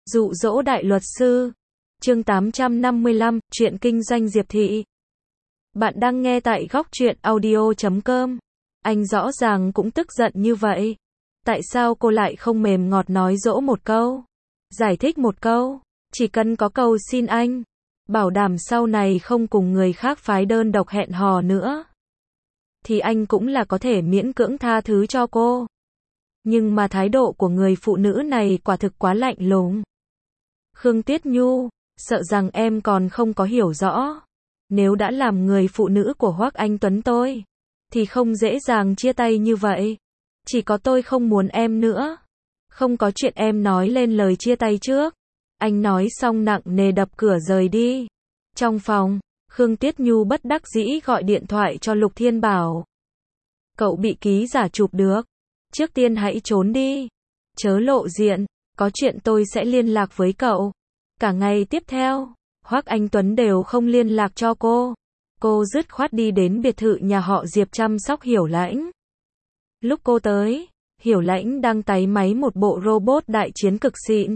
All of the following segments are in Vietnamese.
Dụ dỗ đại luật sư. Chương 855, chuyện kinh doanh Diệp Thị. Bạn đang nghe tại góc truyện audio.com. Anh rõ ràng cũng tức giận như vậy. Tại sao cô lại không mềm ngọt nói dỗ một câu? Giải thích một câu? Chỉ cần có câu xin anh. Bảo đảm sau này không cùng người khác phái đơn độc hẹn hò nữa. Thì anh cũng là có thể miễn cưỡng tha thứ cho cô. Nhưng mà thái độ của người phụ nữ này quả thực quá lạnh lùng. Khương Tiết Nhu, sợ rằng em còn không có hiểu rõ. Nếu đã làm người phụ nữ của Hoắc Anh Tuấn tôi, thì không dễ dàng chia tay như vậy. Chỉ có tôi không muốn em nữa. Không có chuyện em nói lên lời chia tay trước. Anh nói xong nặng nề đập cửa rời đi. Trong phòng, Khương Tiết Nhu bất đắc dĩ gọi điện thoại cho Lục Thiên Bảo. Cậu bị ký giả chụp được. Trước tiên hãy trốn đi. Chớ lộ diện. Có chuyện tôi sẽ liên lạc với cậu. Cả ngày tiếp theo, Hoắc Anh Tuấn đều không liên lạc cho cô. Cô dứt khoát đi đến biệt thự nhà họ Diệp chăm sóc Hiểu Lãnh. Lúc cô tới, Hiểu Lãnh đang táy máy một bộ robot đại chiến cực xịn.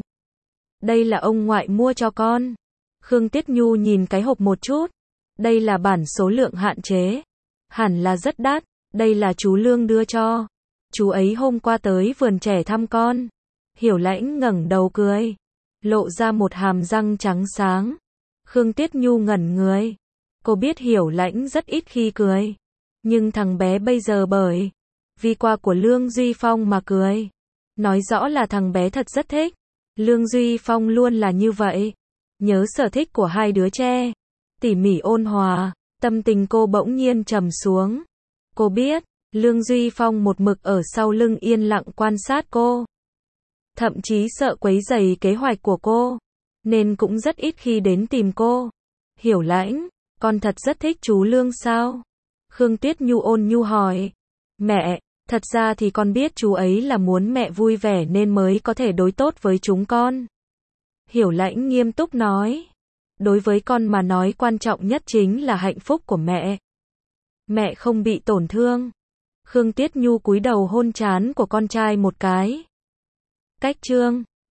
Đây là ông ngoại mua cho con. Khương Tiết Nhu nhìn cái hộp một chút. Đây là bản số lượng hạn chế. Hẳn là rất đắt. Đây là chú Lương đưa cho. Chú ấy hôm qua tới vườn trẻ thăm con. Hiểu Lãnh ngẩng đầu cười, lộ ra một hàm răng trắng sáng. Khương Tiết Nhu ngẩn người. Cô biết Hiểu Lãnh rất ít khi cười. Nhưng thằng bé bây giờ bởi vì quà của Lương Duy Phong mà cười. Nói rõ là thằng bé thật rất thích. Lương Duy Phong luôn là như vậy. Nhớ sở thích của hai đứa trẻ. Tỉ mỉ ôn hòa. Tâm tình cô bỗng nhiên trầm xuống. Cô biết, Lương Duy Phong một mực ở sau lưng yên lặng quan sát cô. Thậm chí sợ quấy rầy kế hoạch của cô, nên cũng rất ít khi đến tìm cô. Hiểu Lãnh, con thật rất thích chú Lương sao? Khương Tiết Nhu ôn nhu hỏi. Mẹ, thật ra thì con biết chú ấy là muốn mẹ vui vẻ nên mới có thể đối tốt với chúng con. Hiểu Lãnh nghiêm túc nói. Đối với con mà nói quan trọng nhất chính là hạnh phúc của mẹ. Mẹ không bị tổn thương. Khương Tiết Nhu cúi đầu hôn trán của con trai một cái. Cách chương